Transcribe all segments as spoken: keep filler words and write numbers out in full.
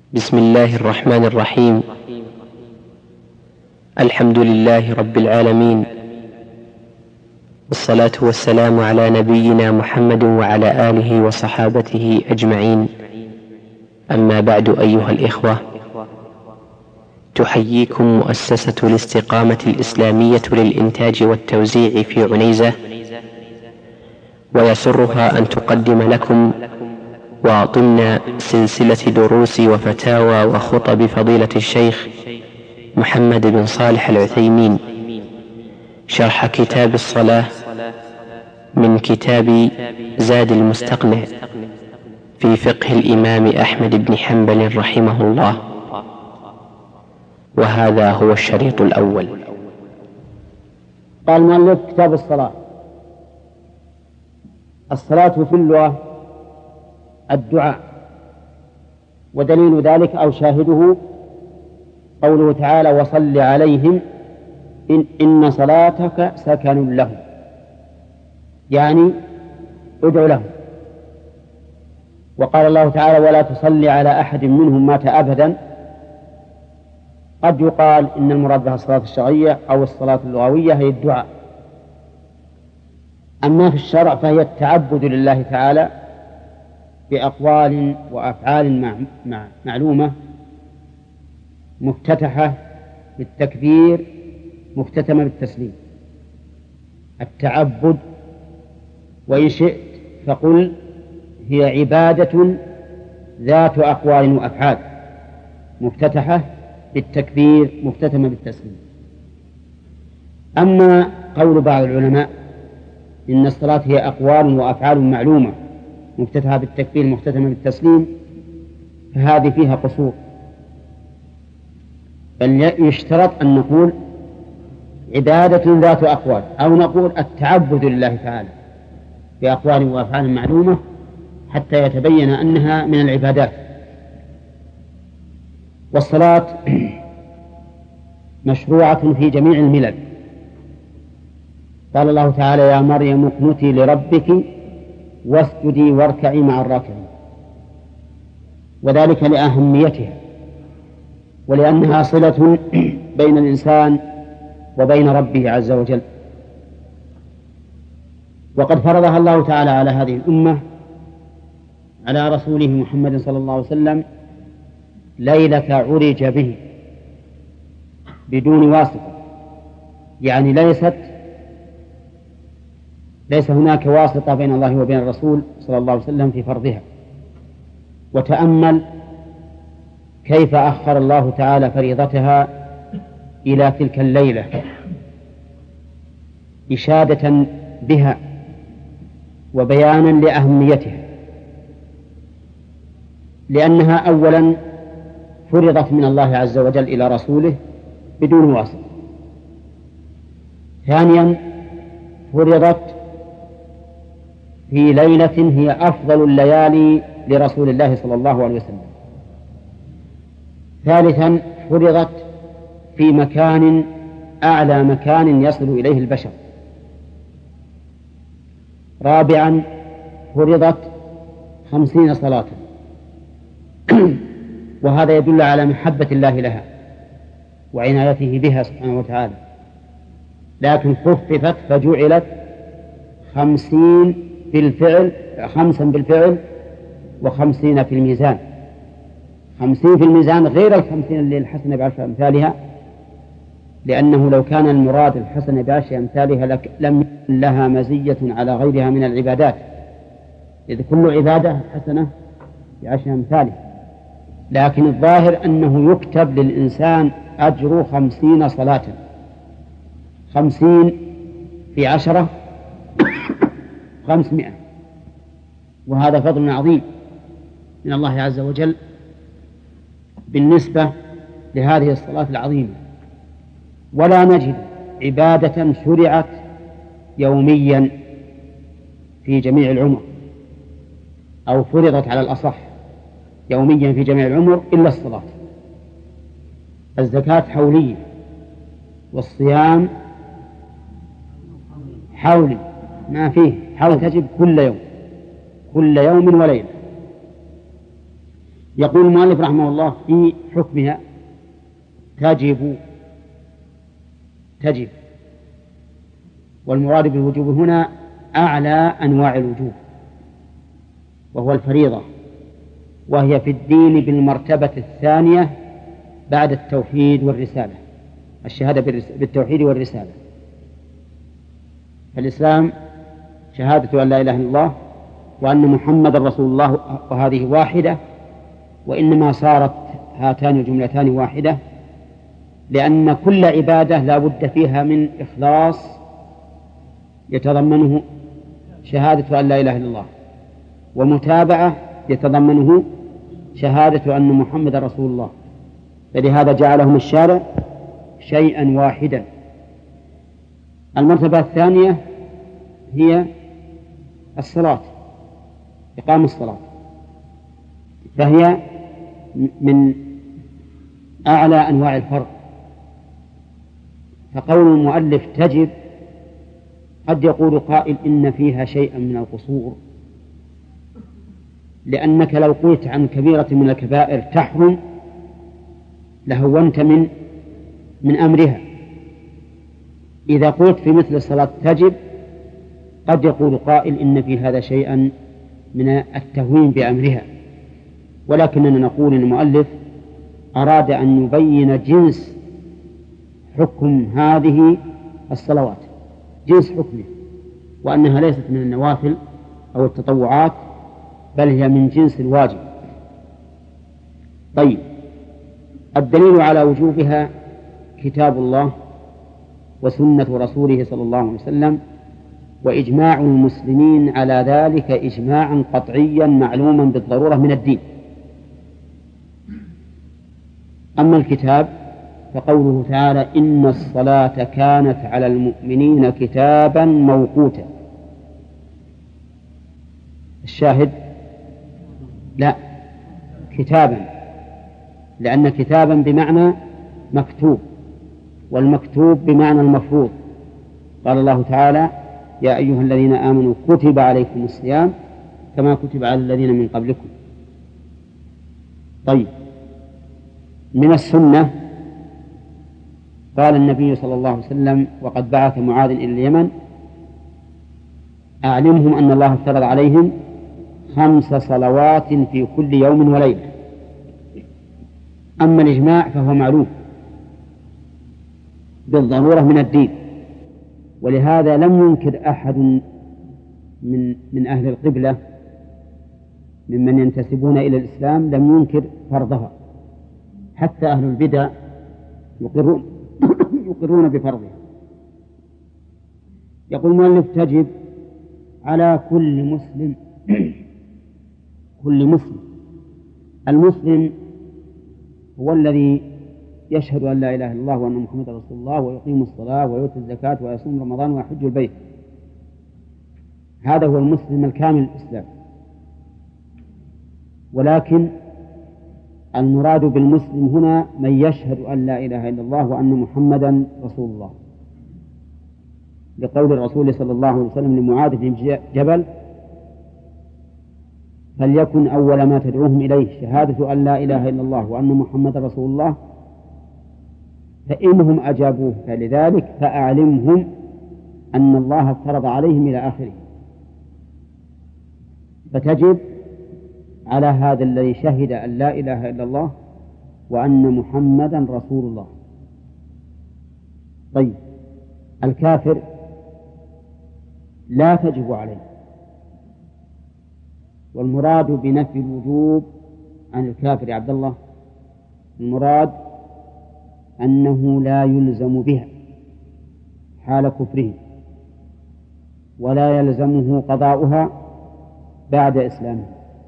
بسم الله الرحمن الرحيم. الحمد لله رب العالمين، والصلاة والسلام على نبينا محمد وعلى آله وصحابته أجمعين. أما بعد، أيها الإخوة، تحييكم مؤسسة الاستقامة الإسلامية للإنتاج والتوزيع في عنيزة، ويسرها أن تقدم لكم وضمن سلسلة دروس وفتاوى وخطب فضيلة الشيخ محمد بن صالح العثيمين شرح كتاب الصلاة من كتاب زاد المستقنع في فقه الإمام أحمد بن حنبل رحمه الله، وهذا هو الشريط الأول. قال المؤلف: كتاب الصلاة. الصلاة في اللغة الدعاء، ودليل ذلك أو شاهده قوله تعالى: وصل عليهم إن, إن صلاتك سكن لهم، يعني ادعو لهم. وقال الله تعالى: ولا تصل على أحد منهم مات أبدا. قد يقال إن المراد بها الصلاة الشرعية أو الصلاة اللغوية هي الدعاء. أما في الشرع فهي التعبد لله تعالى بأقوال وأفعال معلومة، مفتتحة بالتكبير مختتمة بالتسليم. التعبد، وإن شئت فقل هي عبادة ذات أقوال وأفعال مفتتحة بالتكبير مختتمة بالتسليم. أما قول بعض العلماء إن الصلاة هي أقوال وأفعال معلومة مفتتحة بالتكبير مختتمة بالتسليم، فهذه فيها قصور، بل يشترط أن نقول عبادة ذات أقوال، أو نقول التعبد لله تعالى بأقوال وأفعال معلومة حتى يتبين أنها من العبادات. والصلاة مشروعة في جميع الملل. قال الله تعالى: يا مريم اقنتي لربك واسجدي واركعي مع الراكعين، وذلك لأهميتها ولأنها صلة بين الإنسان وبين ربه عز وجل. وقد فرضها الله تعالى على هذه الأمة على رسوله محمد صلى الله عليه وسلم ليلة عرج به بدون واسطة، يعني ليست ليس هناك واسطة بين الله وبين الرسول صلى الله عليه وسلم في فرضها. وتأمل كيف أخر الله تعالى فريضتها إلى تلك الليلة إشادة بها وبيانا لأهميتها، لأنها أولا فرضت من الله عز وجل إلى رسوله بدون واسطة. ثانيا فرضت في ليلة هي أفضل الليالي لرسول الله صلى الله عليه وسلم. ثالثا فرضت في مكان أعلى مكان يصل إليه البشر. رابعا فرضت خمسين صلاة، وهذا يدل على محبة الله لها وعنايته بها سبحانه وتعالى، لكن خففت فجعلت خمسين بالفعل، خمسا بالفعل وخمسين في الميزان. خمسين في الميزان غير الخمسين اللي الحسنة بعشر أمثالها، لأنه لو كان المراد الحسنة بعشر أمثالها لم يكن لها مزية على غيرها من العبادات، إذ كل عبادة حسنة بعشر أمثالها. لكن الظاهر أنه يكتب للإنسان أجر خمسين صلاة. خمسين في عشرة خمسمائة، وهذا فضل عظيم من الله عز وجل بالنسبة لهذه الصلاة العظيمة. ولا نجد عبادة شرعت يوميا في جميع العمر أو فرضت على الأصح يوميا في جميع العمر إلا الصلاة. الزكاة حولية، والصيام حولي ما فيه حول، تجب كل يوم كل يوم وليلة. يقول المؤلف رحمه الله في حكمها تجب تجب والمراد بالوجوب هنا أعلى أنواع الوجوب، وهو الفريضة، وهي في الدين بالمرتبة الثانية بعد التوحيد والرسالة، الشهادة بالتوحيد والرسالة. فالإسلام شهادة أن لا إله إلا الله وأن محمد رسول الله، وهذه واحدة، وإنما صارت هاتان الجملتان واحدة لأن كل عبادة لا بد فيها من إخلاص يتضمنه شهادة أن لا إله إلا الله، ومتابعة يتضمنه شهادة أن محمد رسول الله، فلهذا جعلهم الشارع شيئا واحدا. المرتبة الثانية هي الصلاة، إقام الصلاة، فهي من أعلى أنواع الفرض. فقول المؤلف تجب قد يقول قائل إن فيها شيئا من القصور، لأنك لو قلت عن كبيرة من الكبائر تحرم لهونت من من أمرها. إذا قلت في مثل الصلاة تجب قد يقول قائل إن في هذا شيئا من التهوين بأمرها، ولكننا نقول إن المؤلف أراد أن يبين جنس حكم هذه الصلوات، جنس حكمه، وأنها ليست من النوافل أو التطوعات، بل هي من جنس الواجب. طيب، الدليل على وجوبها كتاب الله وسنة رسوله صلى الله عليه وسلم، وإجماع المسلمين على ذلك إجماعا قطعيا معلوما بالضرورة من الدين. أما الكتاب فقوله تعالى إن الصلاة كانت على المؤمنين كتابا موقوتا. الشاهد لا، كتابا، لأن كتابا بمعنى مكتوب، والمكتوب بمعنى المفروض. قال الله تعالى يا أيها الذين آمنوا كتب عليكم الصيام كما كتب على الذين من قبلكم. طيب، من السنة قال النبي صلى الله عليه وسلم وقد بعث معاذ إلى اليمن أعلمهم أن الله افترض عليهم خمس صلوات في كل يوم وليلة. أما الإجماع فهو معلوم بالضرورة من الدين، ولهذا لم ينكر أحد من من أهل القبلة ممن ينتسبون إلى الإسلام لم ينكر فرضها، حتى أهل البدع يقرون يقرون بفرضها. يقول المؤلف تجب على كل مسلم كل مسلم. المسلم هو الذي يشهد أن لا إله إلا الله وأن محمد رسول الله ويقيم الصلاة ويؤتي الزكاة ويصوم رمضان ويحج البيت، هذا هو المسلم الكامل الإسلام. ولكن المراد بالمسلم هنا من يشهد أن لا إله إلا الله وأن محمدا رسول الله، لقول الرسول صلى الله عليه وسلم لمعاذ بن جبل فليكن أول ما تدعوهم إليه شهادة أن لا إله إلا الله وأن محمدا رسول الله، فإنهم أجابوه فلذلك فأعلمهم أن الله افترض عليهم إلى آخره. فتجب على هذا الذي شهد أن لا إله إلا الله وأن محمدا رسول الله. طيب، الكافر لا تجب عليه، والمراد بنفي الوجوب عن الكافر عبد الله المراد أنه لا يلزم بها حال كفره، ولا يلزمه قضاؤها بعد إسلامه،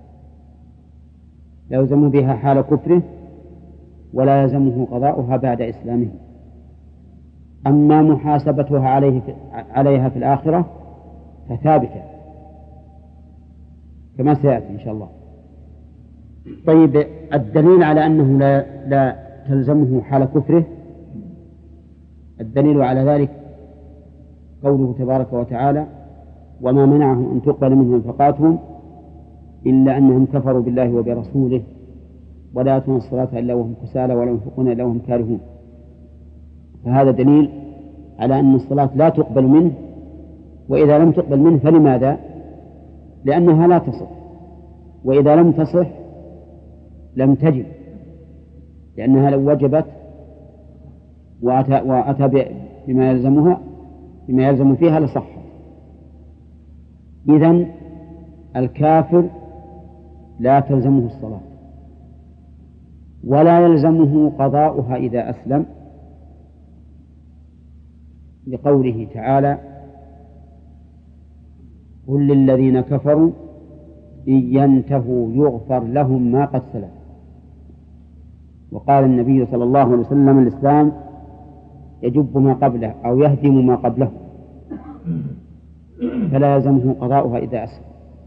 لا يلزم بها حال كفره ولا يلزمه قضاؤها بعد إسلامه. أما محاسبتها عليه في عليها في الآخرة فثابتة كما سيأتي إن شاء الله. طيب، الدليل على أنه لا, لا تلزمه حال كفره، الدليل على ذلك قوله تبارك وتعالى وما منعهم أن تقبل منهم نفقاتهم إلا أنهم كفروا بالله وبرسوله ولا يأتون الصلاة إلا وهم كسالى ولا ينفقون إلا وهم كارهون. فهذا دليل على أن الصلاة لا تقبل منه، وإذا لم تقبل منه فلماذا؟ لأنها لا تصح، وإذا لم تصح لم تجب، لأنها لو وجبت وأتى, وأتى بما يلزمها بما يلزم فيها لصحت. إذن الكافر لا تلزمه الصلاة ولا يلزمه قضاؤها إذا أسلم، لقوله تعالى: قل للذين كفروا إن ينتهوا يغفر لهم ما قد سلف. وقال النبي صلى الله عليه وسلم: الإسلام يجب ما قبله أو يهدم ما قبله، فلا يلزمه قضاؤها إذا أسلم.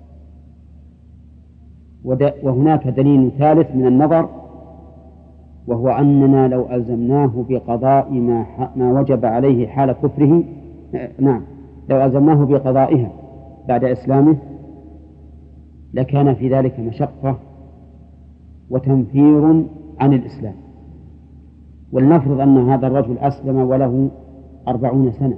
وهناك دليل ثالث من النظر، وهو أننا لو ألزمناه بقضاء ما, ما وجب عليه حال كفره، نعم لو ألزمناه بقضائها بعد إسلامه لكان في ذلك مشقة وتنفير عن الإسلام. ولنفرض أن هذا الرجل أسلم وله أربعون سنة،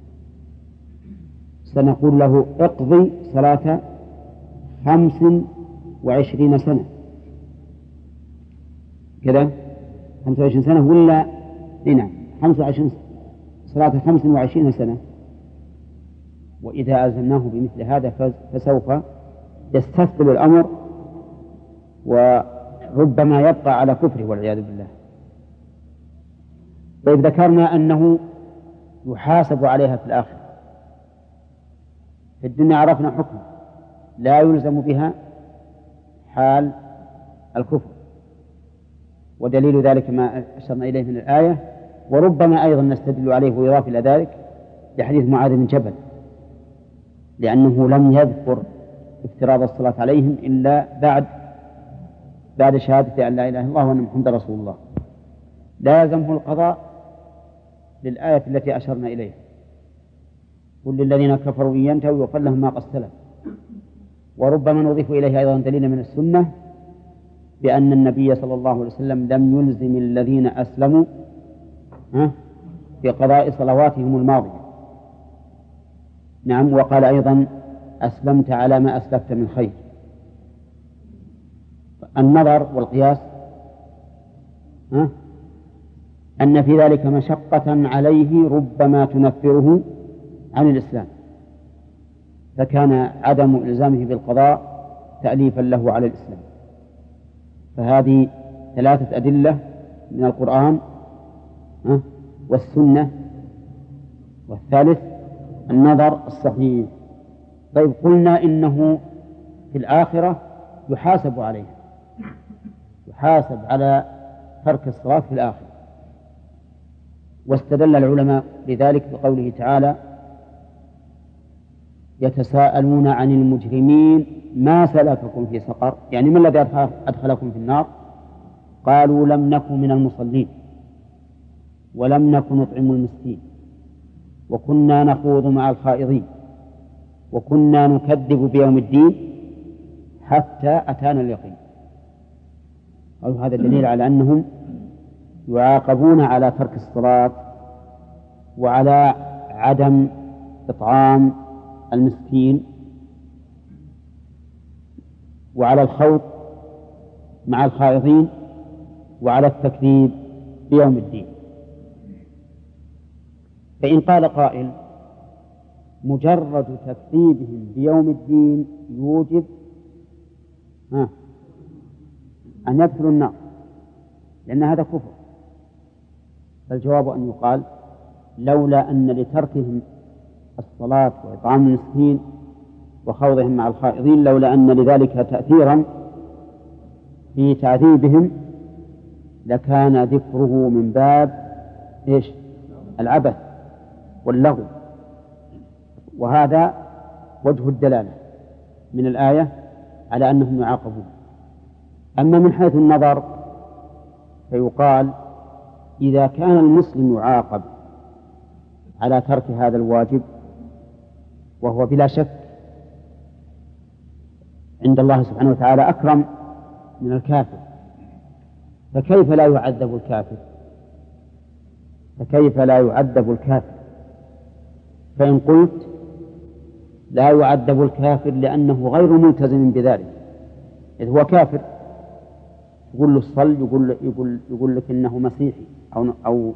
سنقول له: اقضي صلاة خمس وعشرين سنة، كذا خمس وعشرين سنة ولا نعم خمس وعشرين صلاة خمس وعشرين سنة. وإذا ألزمناه بمثل هذا فسوف يستثقل الأمر وربما يبقى على كفره والعياذ بالله. طيب، ذكرنا أنه يحاسب عليها في الآخرة. في الدنيا عرفنا حكم لا يلزم بها حال الكفر، ودليل ذلك ما أشرنا إليه من الآية، وربما أيضا نستدل عليه ويضاف إلى ذلك لحديث معاذ بن جبل، لأنه لم يذكر افتراض الصلاة عليهم إلا بعد بعد شهادة أن لا إله إلا الله وأن محمدا رسول الله. لا يلزمه القضاء للآية التي أشرنا إليها: قل للذين كفروا إن ينتهوا يغفر لهم ما قد سلف. وربما نضيف إليه أيضا دليل من السنة بأن النبي صلى الله عليه وسلم لم يلزم الذين أسلموا بقضاء صلواتهم الماضية. نعم، وقال أيضا: أسلمت على ما أسلفت من خير. النظر والقياس أن في ذلك مشقة عليه ربما تنفره عن الإسلام، فكان عدم إلزامه بالقضاء تأليفا له على الإسلام. فهذه ثلاثة أدلة من القرآن والسنة، والثالث النظر الصحيح. طيب، قلنا إنه في الآخرة يحاسب عليها، يحاسب على ترك الصلاة في الآخرة. واستدل العلماء لذلك بقوله تعالى: يتساءلون عن المجرمين ما سلككم في سقر، يعني ما الذي أدخلكم في النار؟ قالوا: لم نكن من المصلين ولم نكن نطعم المسكين وكنا نخوض مع الخائضين وكنا نكذب بيوم الدين حتى أتانا اليقين. قالوا هذا دليل على أنهم يعاقبون على ترك الصلاة وعلى عدم إطعام المسكين وعلى الخوض مع الخائضين وعلى التكذيب بيوم الدين. فإن قال قائل: مجرد تكذيبهم بيوم الدين يوجب ها أن يدخلوا النار لأن هذا كفر، فالجواب أن يقال: لولا أن لتركهم الصلاة وإطعام المسكين وخوضهم مع الخائضين لولا أن لذلك تأثيرا في تعذيبهم لكان ذكره من باب إيش؟ العبث واللغو. وهذا وجه الدلالة من الآية على أنهم يعاقبون. أما من حيث النظر فيقال: إذا كان المسلم يعاقب على ترك هذا الواجب وهو بلا شك عند الله سبحانه وتعالى أكرم من الكافر، فكيف لا يعذب الكافر فكيف لا يعذب الكافر فإن قلت لا يعذب الكافر لأنه غير ملتزم بذلك، إذ هو كافر، يقول له الصل، يقول, يقول, يقول لك إنه مسيحي أو, أو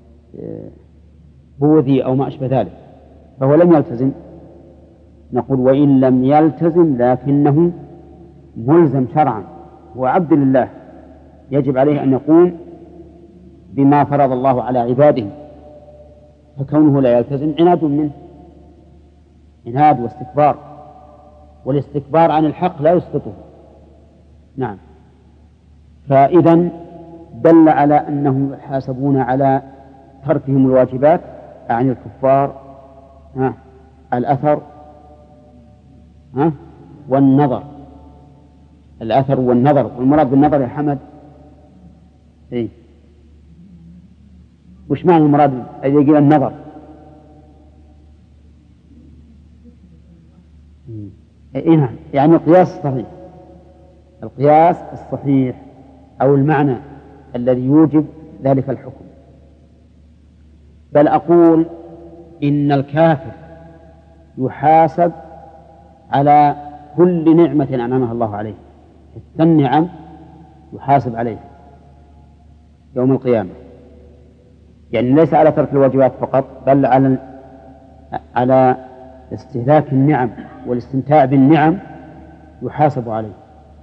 بوذي أو ما أشبه ذلك، فهو لم يلتزم. نقول وإن لم يلتزم لكنه ملزم شرعا، هو عبد لله، يجب عليه أن يقوم بما فرض الله على عباده، فكونه لا يلتزم عناد منه، عناد واستكبار، والاستكبار عن الحق لا يسقطه. نعم. فإذا دل على أنهم يحاسبون على تركهم الواجبات عن الكفار ها الأثر ها والنظر، الأثر والنظر، والمراد بالنظر يا حمد إيه؟ وش معنى المراد أن يجي النظر؟ إيه نعم، يعني القياس الصحيح، القياس الصحيح أو المعنى الذي يوجب ذلك الحكم. بل أقول إن الكافر يحاسب على كل نعمة أنعمها الله عليه، النعم يحاسب عليه يوم القيامة، يعني ليس على ترك الواجبات فقط، بل على على استهلاك النعم والاستمتاع بالنعم يحاسب عليه.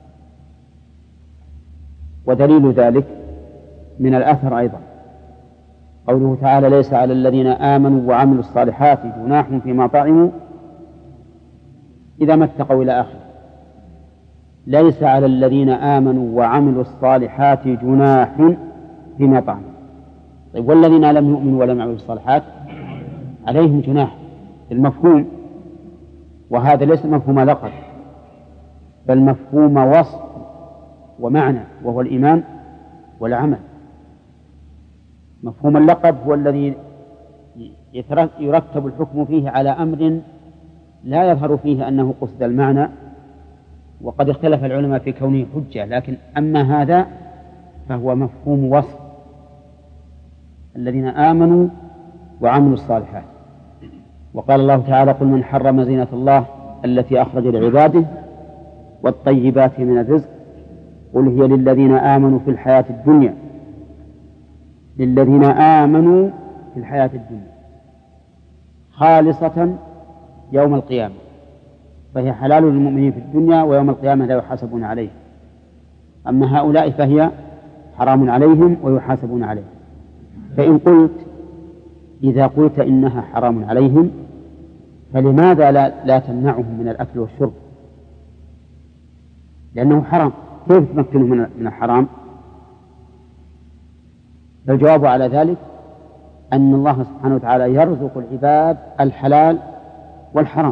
ودليل ذلك من الأثر أيضا قوله تعالى: ليس على الذين آمنوا وعملوا الصالحات جناح فيما طعموا إذا ما اتقوا إلى آخره. ليس على الذين آمنوا وعملوا الصالحات جناح فيما طعموا. طيب والذين لم يؤمنوا ولم يعملوا الصالحات عليهم جناح المفهوم، وهذا ليس مفهوم لقب بل مفهوم وصف ومعنى، وهو الإيمان والعمل. مفهوم اللقب هو الذي يرتب الحكم فيه على أمر لا يظهر فيه أنه قصد المعنى، وقد اختلف العلماء في كونه حجة، لكن أما هذا فهو مفهوم وصف الذين آمنوا وعملوا الصالحات. وقال الله تعالى: قل من حرم زينة الله التي أخرج لعباده والطيبات من الرزق قل هي للذين آمنوا في الحياة الدنيا للذين آمنوا في الحياة الدنيا خالصة يوم القيامة، فهي حلال للمؤمنين في الدنيا ويوم القيامة لا يحاسبون عليه. أما هؤلاء فهي حرام عليهم ويحاسبون عليه. فإن قلت إذا قلت إنها حرام عليهم فلماذا لا, لا تمنعهم من الأكل والشرب؟ لأنه حرام، كيف تمكنهم من الحرام؟ فالجواب على ذلك أن الله سبحانه وتعالى يرزق العباد الحلال والحرام،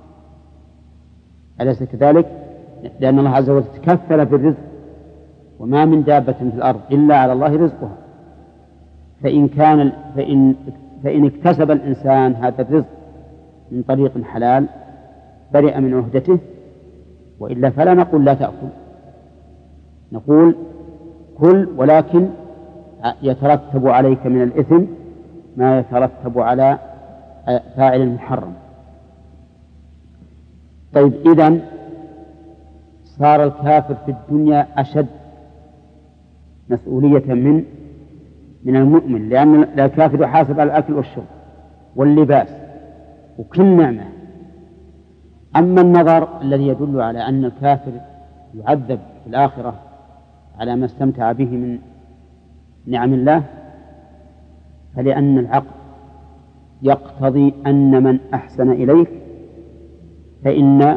أليس كذلك؟ لأن الله عز وجل تكفل بالرزق، وما من دابة في الأرض إلا على الله رزقها. فإن كان فإن فإن اكتسب الإنسان هذا الرزق من طريق حلال برئ من عهدته، وإلا فلا نقول لا تأكل، نقول كل، ولكن يترتب عليك من الإثم ما يترتب على فاعل المحرم. طيب إذن صار الكافر في الدنيا أشد مسؤولية من من المؤمن، لأن الكافر يحاسب على الأكل والشرب واللباس وكل نعمة. أما النظر الذي يدل على أن الكافر يعذب في الآخرة على ما استمتع به من نعم الله، فلأن العقل يقتضي أن من أحسن إليك فإن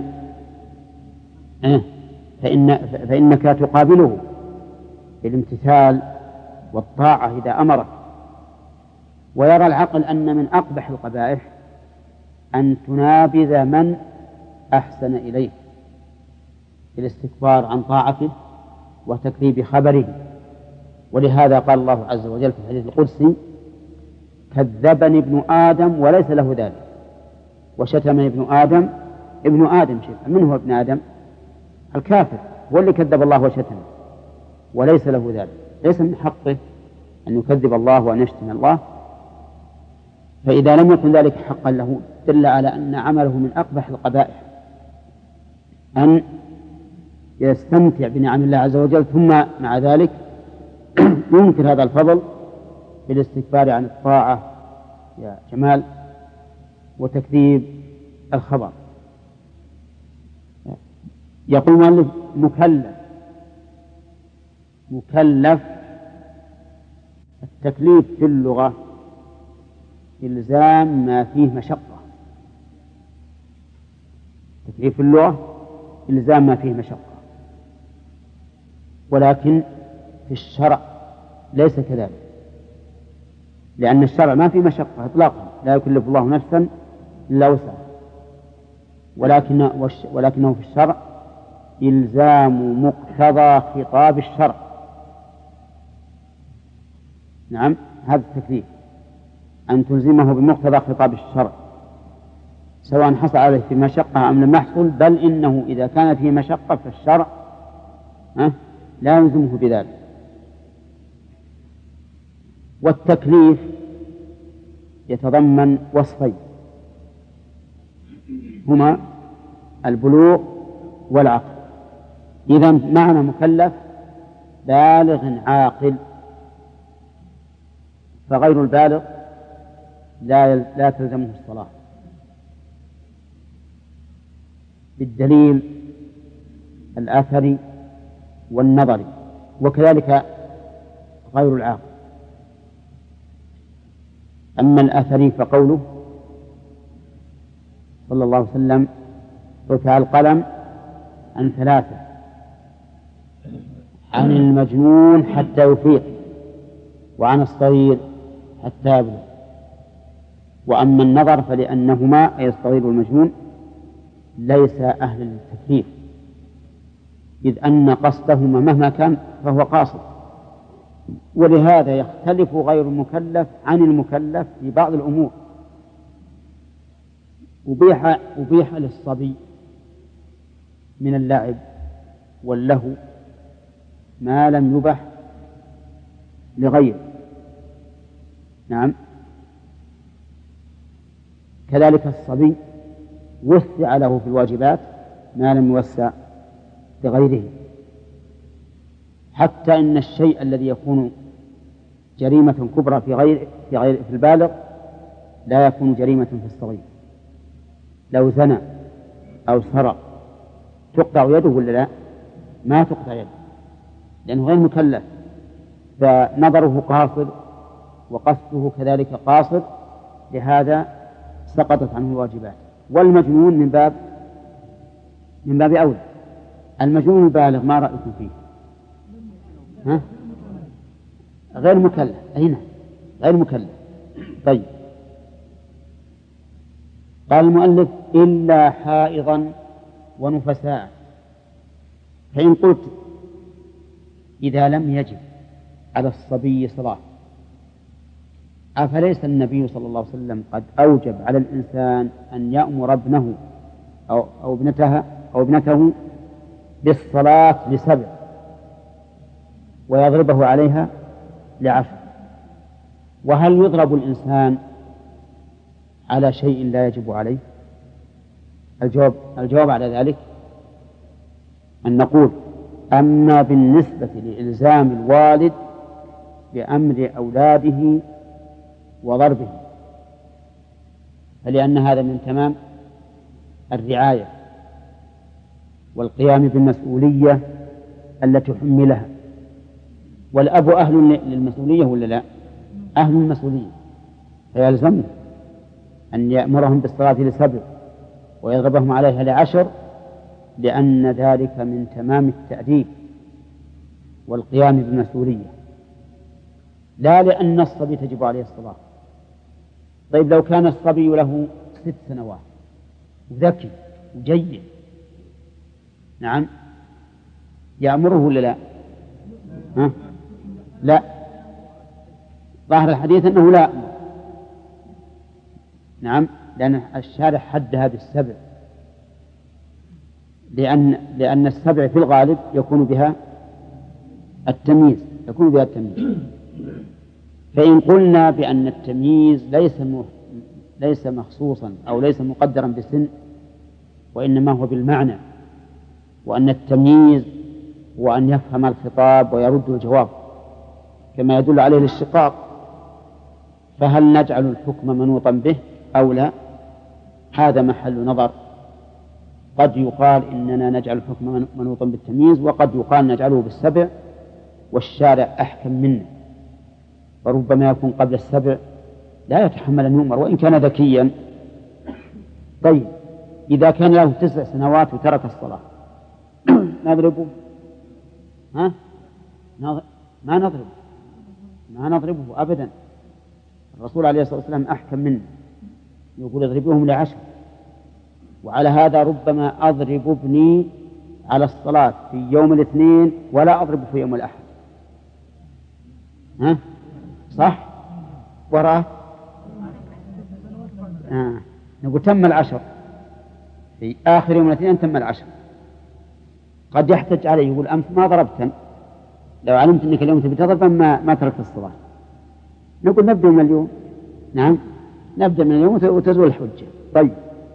فإن فإنك تقابله بالامتثال والطاعة إذا أمرك. ويرى العقل أن من أقبح القبائح أن تنابذ من أحسن إليك بالاستكبار عن طاعته وتكذيب خبره. ولهذا قال الله عز وجل في الحديث القدسي: كذبني ابن آدم وليس له ذلك، وشتمني ابن آدم. ابن آدم شيء، من هو ابن آدم؟ الكافر هو اللي كذب الله وشتمه وليس له ذلك. ليس من حقه أن يكذب الله وأن يشتم الله. فإذا لم يكن ذلك حقا له دل على أن عمله من أقبح القبائح أن يستمتع بنعم الله عز وجل ثم مع ذلك ينكر هذا الفضل بالاستكبار عن الطاعة يا جمال وتكذيب الخبر. يقول المؤلف مكلف. مكلف التكليف في اللغة إلزام ما فيه مشقة. التكليف في اللغة إلزام ما فيه مشقة، ولكن في الشرع ليس كذلك، لأن الشرع ما فيه مشقة إطلاقا، لا يكلف الله نفسا إلا وسعها، ولكن ولكنه في الشرع إلزام مقتضى خطاب الشرع. نعم، هذا التكليف أن تلزمه بمقتضى خطاب الشرع سواء حصل عليه في مشقة أم لم يحصل، بل إنه إذا كان فيه مشقة فالشرع لا يلزمه بذلك. والتكليف يتضمن وصفين هما البلوغ والعقل. إذا معنى مكلف بالغ عاقل، فغير البالغ لا لا تلزمه الصلاة بالدليل الأثري والنظري، وكذلك غير العاقل. أما الأثري فقوله صلى الله عليه وسلم رفع القلم عن ثلاثة: عن المجنون حتى يفيق، وعن الصغير حتى يبلغ. وأما النظر فلأنهما أي الصغير والمجنون ليس أهل للتكليف، إذ أن قصدهما مهما كان فهو قاصد، ولهذا يختلف غير المكلف عن المكلف في بعض الأمور. أبيح, أبيح للصبي من اللعب واللهو ما لم يبح لغيره. نعم، كذلك الصبي وسع له في الواجبات ما لم يوسع لغيره، حتى إن الشيء الذي يكون جريمة كبرى في غير في غير في البالغ لا يكون جريمة في الصغير. لو زنى أو سرق تقطع يده ولا لا؟ ما تقطع يده، لأنه غير مكلف، فنظره قاصر وقصده كذلك قاصر، لهذا سقطت عنه الواجبات. والمجنون من باب من باب أولى. المجنون البالغ ما رأيكم فيه؟ ها؟ غير مكلف. أين غير مكلف؟ طيب، قال المؤلف إلا حائضا ونفساء. فإن قلت إذا لم يجب على الصبي صلاة، أفليس النبي صلى الله عليه وسلم قد أوجب على الإنسان أن يأمر ابنه أو, أو ابنتها أو ابنته بالصلاة لسبع ويضربه عليها لعشر؟ وهل يضرب الإنسان على شيء لا يجب عليه؟ الجواب, الجواب على ذلك أن نقول أما بالنسبة لإلزام الوالد بأمر أولاده وضربه فلأن هذا من تمام الرعاية والقيام بالمسؤولية التي حملها. والأب أهل للمسؤولية ولا لا؟ أهل المسؤولية، فيلزمه أن يأمرهم بالصلاة لسبع ويضربهم عليها لعشر، لأن ذلك من تمام التأديب والقيام بالمسؤولية، لا لأن الصبي تجب عليه الصلاة. طيب لو كان الصبي له ست سنوات ذكي وجيد، نعم، يأمره ولا لا؟ ها؟ لا، ظاهر الحديث أنه لا. نعم، لأن الشارع حدها بالسبع، لأن لأن السبع في الغالب يكون بها التمييز، يكون بها التمييز. فإن قلنا بأن التمييز ليس ليس مخصوصا أو ليس مقدرا بسن، وإنما هو بالمعنى، وأن التمييز هو أن يفهم الخطاب ويرد الجواب كما يدل عليه الاشتقاق، فهل نجعل الحكم منوطا به أو لا؟ هذا محل نظر. قد يقال إننا نجعل الحكم منوطا بالتمييز، وقد يقال نجعله بالسبع والشارع أحكم منه، وربما يكون قبل السبع لا يتحمل أن يؤمر وإن كان ذكيا. طيب إذا كان له تسع سنوات وترك الصلاة نضربه؟ ها؟ ما نضربه ما نضربه أبدا. الرسول عليه الصلاة والسلام أحكم منه، يقول اضربوهم لعشر. وعلى هذا ربما أضرب ابني على الصلاة في يوم الاثنين ولا أضرب في يوم الأحد. ها؟ صح؟ وراه آه. نقول تم العشر في آخر يوم الاثنين، تم العشر. قد يحتج عليه يقول أمس ما ضربتن، لو علمت أنك اليوم تبي تضرب ما ما تركت الصلاة. نقول نبدأ من اليوم. نعم نبدأ من اليوم وتزول الحجة. طيب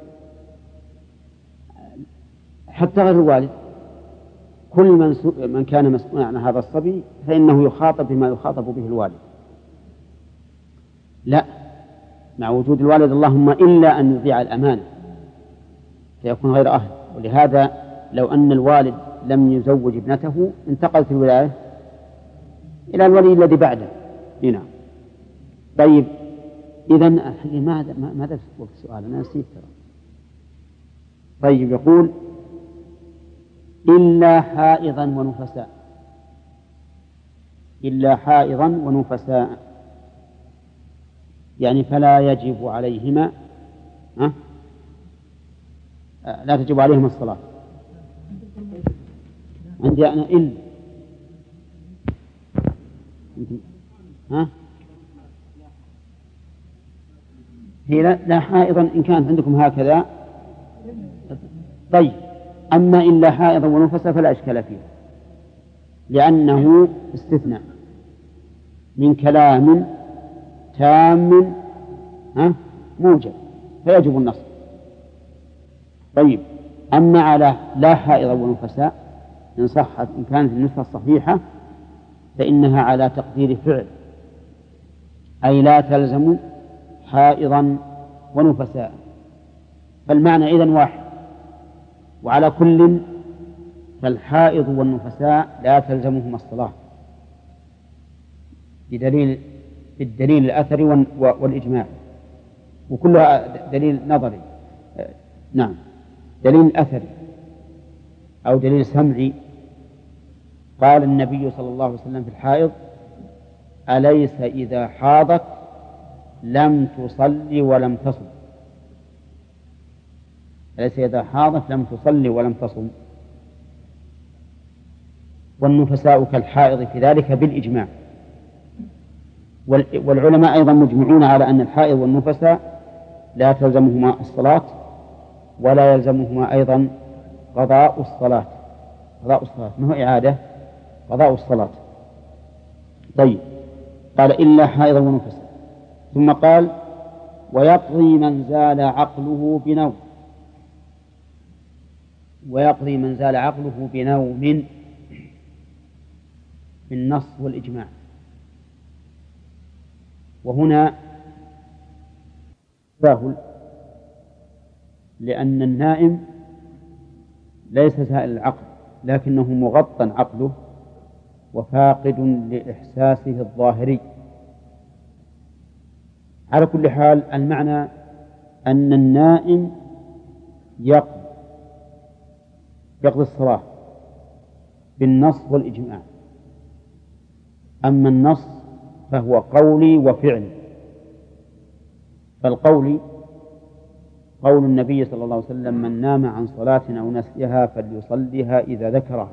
حتى غير الوالد، كل من, من كان مسؤولا عن هذا الصبي فإنه يخاطب بما يخاطب به الوالد. لا، مع وجود الوالد اللهم إلا أن يضيع الأمانة فيكون غير أهل. ولهذا لو أن الوالد لم يزوج ابنته انتقلت الولاية إلى الولي الذي بعده. هنا طيب إذن ماذا ماذا وقت السؤال؟ أنا نسيت ترى. طيب يقول إلا حائضا ونفساء، إلا حائضا ونفساء يعني فلا يجب عليهما ها؟ لا تجب عليهما الصلاة. عندي أنا إلا ها؟ هي لا, لا حائضا إن كانت عندكم هكذا. طيب أما إلا حائضا ونفسا فلا إشكال فيه، لأنه استثناء من كلام تام ها موجب فيجب النص. طيب أما على لا حائضا ونفسا إن صحت، إن كانت النسخة الصحيحة فإنها على تقدير فعل، أي لا تلزم حائضا ونفساء، فالمعنى إذن واحد. وعلى كل فالحائض والنفساء لا تلزمهما الصلاة بدليل بالدليل الأثري والإجماع، وكلها دليل نظري. نعم دليل أثري أو دليل سمعي. قال النبي صلى الله عليه وسلم في الحائض: أليس إذا حاضت لم تصلي ولم تصم؟ أليس إذا حاضت لم تصلي ولم تصم؟ والنفساء كالحائض في ذلك بالإجماع. والعلماء أيضا مجمعون على أن الحائض والنفساء لا تلزمهما الصلاة ولا يلزمهما أيضا قضاء الصلاة. قضاء الصلاة ما هو إعادة، قضاء الصلاة. طيب قال إلا حائض ونفساء، ثم قال: ويقضي من زال عقله بنوم. ويقضي من زال عقله بنوم بالنص والإجماع. وهنا تساهل، لأن النائم ليس زائل العقل لكنه مغطى عقله وفاقد لإحساسه الظاهري. على كل حال المعنى أن النائم يقضي يقضي الصلاة بالنص والإجماع. أما النص فهو قولي وفعلي. فالقولي قول النبي صلى الله عليه وسلم: من نام عن صلاة أو نسيها فليصليها إذا ذكرها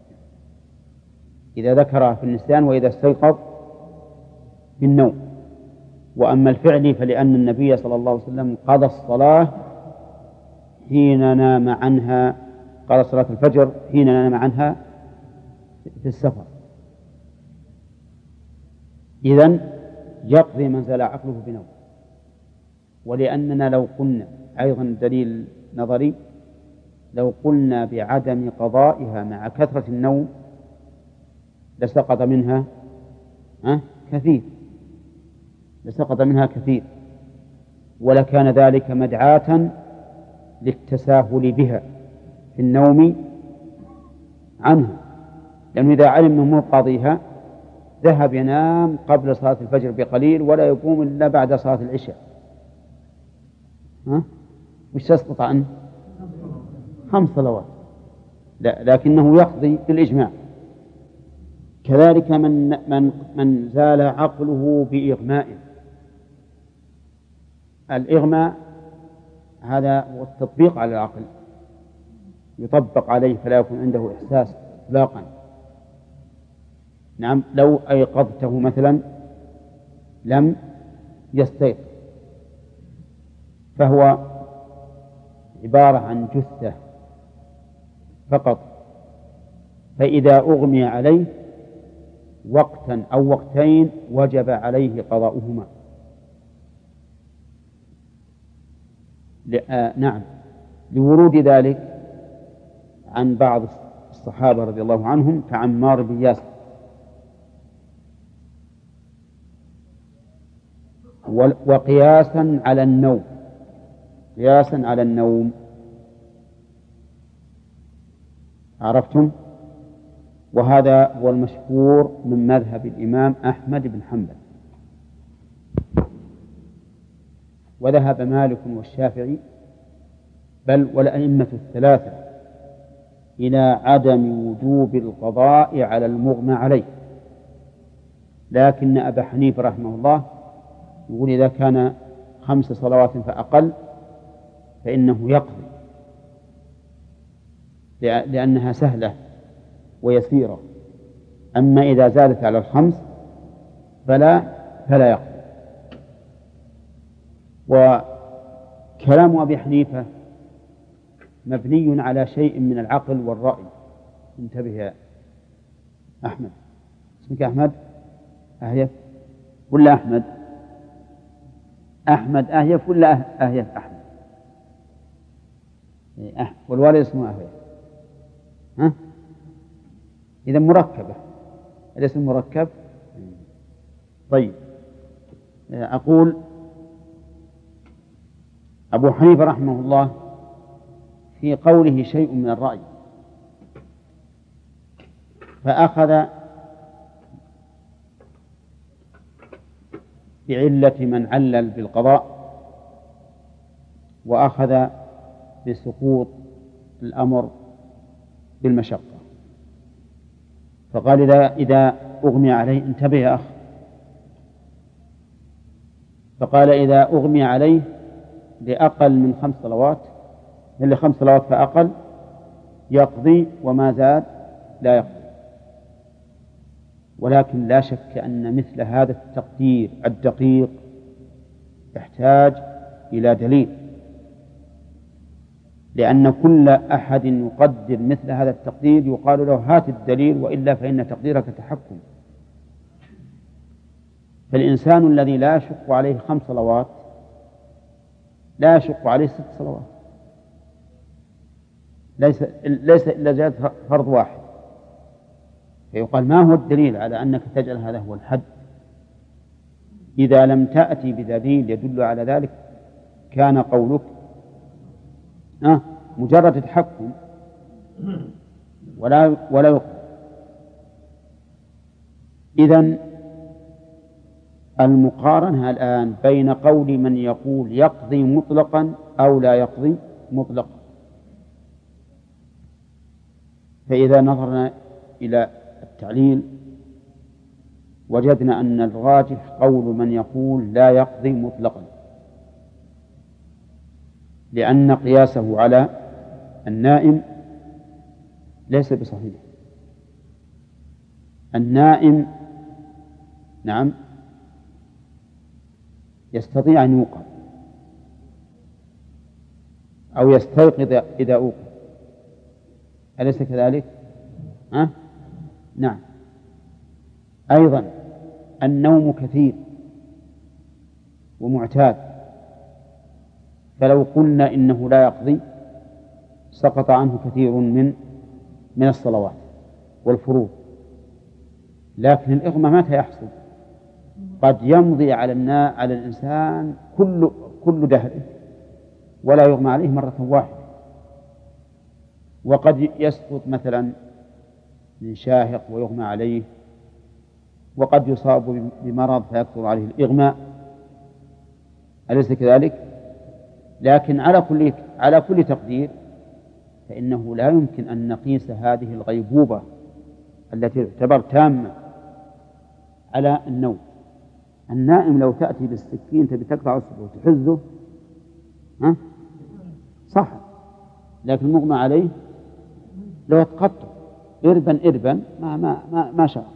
إذا ذكرها في النسيان وإذا استيقظ في النوم. وأما الفعل فلأن النبي صلى الله عليه وسلم قضى الصلاة حين نام عنها، قضى صلاة الفجر حين نام عنها في السفر. إذن يقضي من زال عقله بنوم. ولأننا لو قلنا أيضا دليل نظري، لو قلنا بعدم قضائها مع كثرة النوم لسقط منها أه؟ كثير لسقط منها كثير ولكان ذلك مدعاة للتساهل بها في النوم عنها، لأنه إذا علم أنه قاضيها ذهب ينام قبل صلاة الفجر بقليل ولا يقوم إلا بعد صلاة العشاء. ها؟ وش تسقط عنه؟ خمس صلوات، لا لكنه يقضي بالإجماع. كذلك من من من زال عقله بإغماء. الإغماء هذا هو التطبيق على العقل، يطبق عليه فلا يكون عنده إحساس إطلاقا. نعم، لو أيقظته مثلا لم يستيقظ، فهو عبارة عن جثة فقط، فإذا أغمي عليه وقتا أو وقتين وجب عليه قضاؤهما. آه نعم، لورود ذلك عن بعض الصحابة رضي الله عنهم كعمار بن ياسر. وقياسا على النوم قياسا على النوم عرفتم؟ وهذا هو المشهور من مذهب الإمام أحمد بن حنبل، وذهب مالك والشافعي بل والأئمة الثلاثة إلى عدم وجوب القضاء على المغمى عليه. لكن أبا حنيفة رحمه الله يقول إذا كان خمس صلوات فأقل فإنه يقضي، لأنها سهلة ويسيرة. أما إذا زادت على الخمس فلا فلا يقضي. وكلام أبي حنيفة مبني على شيء من العقل والرأي. انتبه يا أحمد، اسمك أحمد أهيف ولا أحمد؟ أحمد أهيف ولا أهيف أحمد؟ والوالد اسمه أهيف. ها؟ إذا مركبة، الاسم مركب. طيب، أقول أبو حنيفة رحمه الله في قوله شيء من الرأي، فأخذ بعلة من علل بالقضاء، وأخذ بسقوط الأمر بالمشقة. فقال إذا إذا أغمي عليه، انتبه يا أخ، فقال إذا أغمي عليه لأقل من خمس صلوات اللي خمس صلوات فأقل يقضي، وما زاد لا يقضي. ولكن لا شك أن مثل هذا التقدير الدقيق يحتاج إلى دليل، لأن كل أحد يقدر مثل هذا التقدير يقال له هات الدليل، وإلا فإن تقديرك تحكم. فالإنسان الذي لا يشق عليه خمس صلوات لا يشق عليه ست صلوات، ليس ليس إلا زيادة فرض واحد، فيقال ما هو الدليل على أنك تجعل هذا هو الحد؟ إذا لم تأتي بدليل يدل على ذلك كان قولك آه مجرد تحكم ولا ولا يقبل. إذن المقارنة الآن بين قول من يقول يقضي مطلقا أو لا يقضي مطلقا. فإذا نظرنا إلى التعليل وجدنا أن الراجح قول من يقول لا يقضي مطلقا، لأن قياسه على النائم ليس بصحيح. النائم نعم يستطيع أن يوقظ أو يستيقظ إذا أوقظ، أليس كذلك؟ أه؟ نعم. أيضا النوم كثير ومعتاد، فلو قلنا إنه لا يقضي سقط عنه كثير من من الصلوات والفروض. لكن الإغماء متى يحصل؟ قد يمضي على النا على الإنسان كل كل دهره ولا يغمى عليه مرة واحدة، وقد يسقط مثلا من شاهق ويغمى عليه، وقد يصاب بمرض فيكثر عليه الإغماء، أليس كذلك؟ لكن على كل على كل تقدير فإنه لا يمكن أن نقيس هذه الغيبوبة التي تعتبر تامة على النوم. النائم لو تأتي بالسكين تبي تقطع أصبعه وتحزه ها صح، لكن المغمى عليه لو تقطع إربا إربا ما ما ما, ما شاء.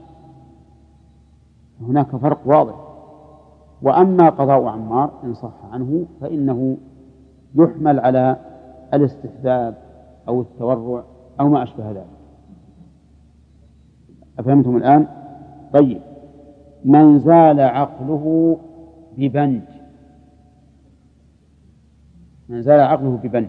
هناك فرق واضح. وأما قضاء عمار إن صح عنه فإنه يحمل على الاستحباب أو التورع أو ما أشبه ذلك. أفهمتم الآن؟ طيب، من زال عقله ببنج، من زال عقله ببنج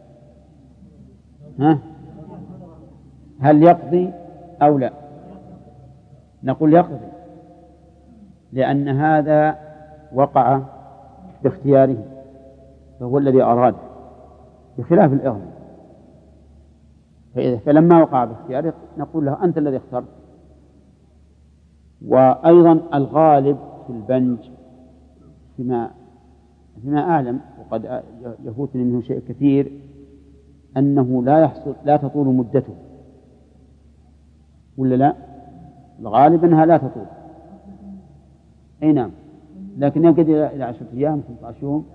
ها هل يقضي أو لا؟ نقول يقضي، لأن هذا وقع باختياره فهو الذي أراد، بخلاف الإغماء. فإذا فلما وقع باختياره نقول له أنت الذي اخترت. وأيضا الغالب في البنج فيما فيما أعلم، وقد يفوتني منه شيء كثير، أنه لا يحصل لا تطول مدته، ولا لا؟ الغالب أنها لا تطول. أي نعم، لكن يقعد إلى عشرة أيام خمسة عشر يوم.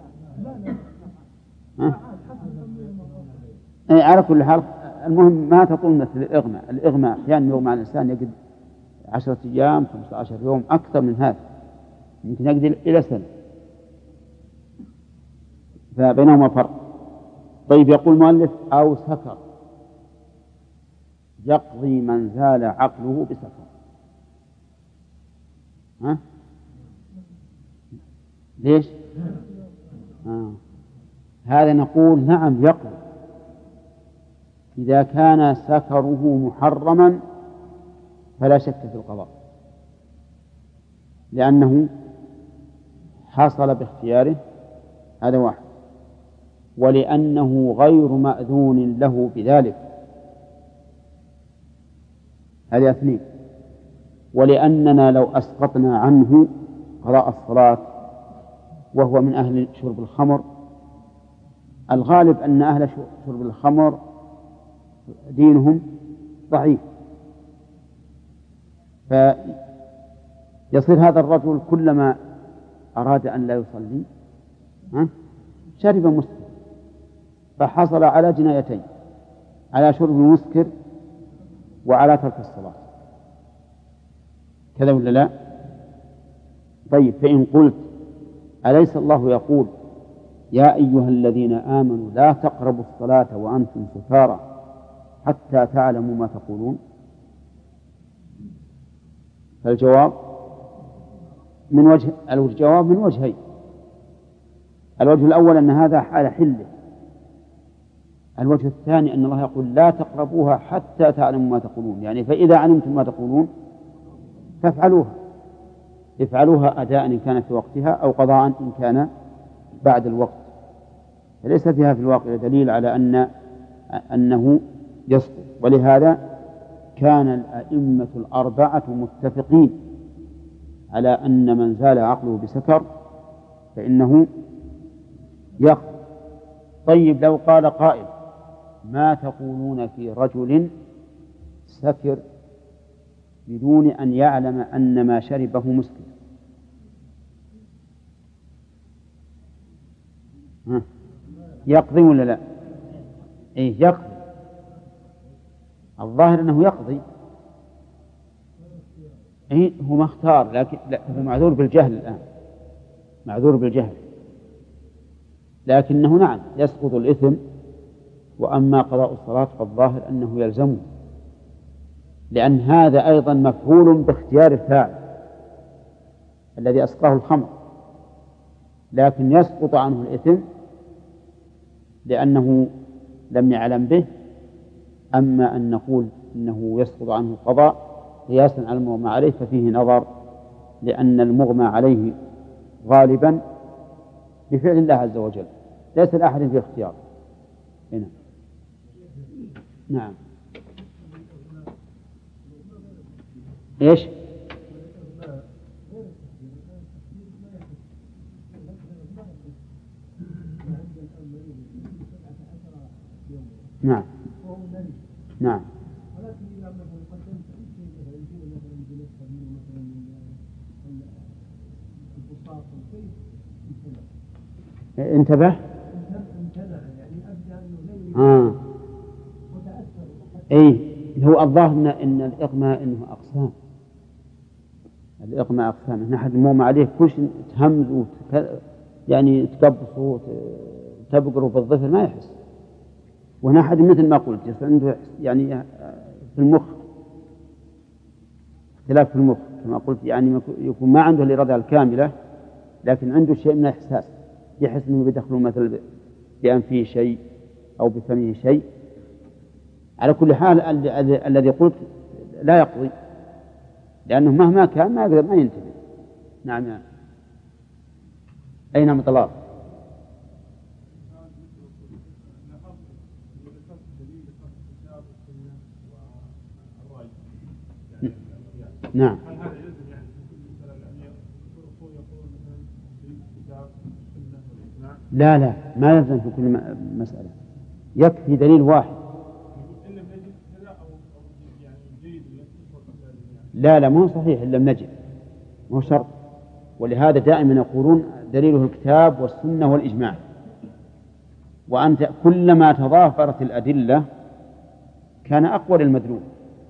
ها؟ أي على كل حال المهم ما تطول مثل الإغماء. الإغماء أحيانا يغمى على الإنسان يقعد عشرة أيام خمسة عشر يوم، أكثر من هذا يمكن يقعد إلى سنة، فبينهما فرق. طيب، يقول المؤلف أو سكر، يقضي من زال عقله بسكر. ها؟ ليش؟ آه. هذا نقول نعم يقضي إذا كان سكره محرما فلا شك في القضاء، لأنه حصل باختياره، هذا واحد، ولأنه غير مأذون له بذلك، هذا اثنين، ولأننا لو أسقطنا عنه قضاء الصلاة وهو من أهل شرب الخمر، الغالب أن أهل شرب الخمر دينهم ضعيف، فيصير هذا الرجل كلما أراد أن لا يصلي ها شرب مسكر، فحصل على جنايتين، على شرب المسكر وعلى ترك الصلاة، كذا ولا لا؟ طيب، فإن قلت أليس الله يقول يا أيها الذين آمنوا لا تقربوا الصلاة وأنتم سكارى حتى تعلموا ما تقولون؟ فالجواب من وجه الجواب من وجهين. الوجه الأول أن هذا حال حله، الوجه الثاني أن الله يقول لا تقربوها حتى تعلموا ما تقولون، يعني فإذا علمتم ما تقولون فافعلوها، افعلوها أداء إن كان في وقتها أو قضاء إن كان بعد الوقت. فليس فيها في الواقع دليل على أن أنه يسقط. ولهذا كان الأئمة الأربعة متفقين على أن من زال عقله بسكر فإنه يقضي. طيب، لو قال قائل ما تقولون في رجل سكر بدون أن يعلم أن ما شربه مسكر؟ يقضي ولا لا؟ إيه، يقضي. الظاهر أنه يقضي. إيه، هو ما اختار، لكن لا، هو معذور بالجهل الآن، معذور بالجهل، لكنه نعم يسقط الإثم. وأما قضاء الصلاة فالظاهر أنه يلزمه، لأن هذا أيضا مفعول باختيار الفاعل، الذي أسقاه الخمر، لكن يسقط عنه الإثم لأنه لم يعلم به. أما أن نقول إنه يسقط عنه القضاء قياسا على المغمى عليه ففيه نظر، لأن المغمى عليه غالبا بفعل الله عز وجل، ليس لأحد في اختيار. هنا نعم. إيش؟ نعم نعم. انتبه. آه. أي هو الظاهر إن الإغماء إنه أقسام، الإغماء أقسام. إن أحد المغمى عليه كل شيء تهمز وتك... يعني تقبص وتبقر بالظفر ما يحس، وهنا أحد مثل ما قلت عنده يعني في المخ اختلاف في المخ كما قلت، يعني يكون ما عنده الإرادة الكاملة لكن عنده شيء من الإحساس، يحس أنه بيدخله مثل بأنفه شيء أو بفمه شيء. على كل حال الذي قلت لا يقضي، لأنه مهما كان ما يقدر ما ينتبه. نعم يعني. أين مطلاب؟ نعم. لا لا ما يلزم في كل مسألة، يكفي دليل واحد. لا لا مو صحيح إن لم نجد، مو شرط. ولهذا دائما يقولون دليله الكتاب والسنة والإجماع. وأنت كلما تضافرت الأدلة كان أقوى للمدلول.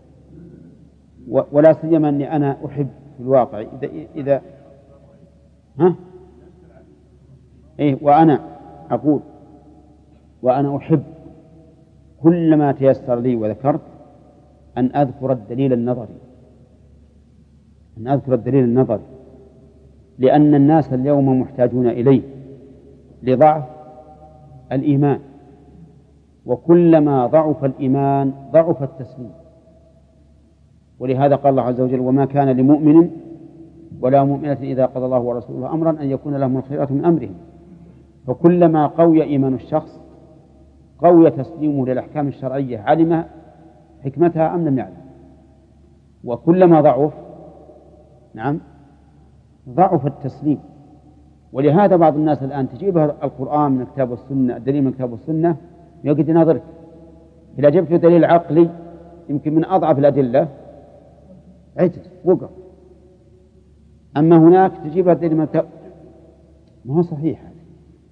ولا سيما أني أنا أحب في الواقع إذا إذا ها إيه وأنا أقول وأنا أحب كلما تيسر لي وذكرت أن أذكر الدليل النظري أن أذكر الدليل النظري لأن الناس اليوم محتاجون إليه لضعف الإيمان، وكلما ضعف الإيمان ضعف التسليم. ولهذا قال الله عز وجل: وما كان لمؤمن ولا مؤمنة إذا قضى الله ورسوله أمرا أن يكون لهم الخيرة من أمرهم. فكلما قوي إيمان الشخص قوي تسليمه للأحكام الشرعية، علم حكمتها أم لم يعلم. وكلما ضعف نعم ضعف التسليم. ولهذا بعض الناس الآن تجيبه القرآن من الكتاب والسنة، الدليل من الكتاب والسنة، يقعد يناظرك. إذا جبت دليل عقلي يمكن من أضعف الأدلة عجز وقف. أما هناك تجيبها الدليل من الكتاب، ما هو صحيح هذا.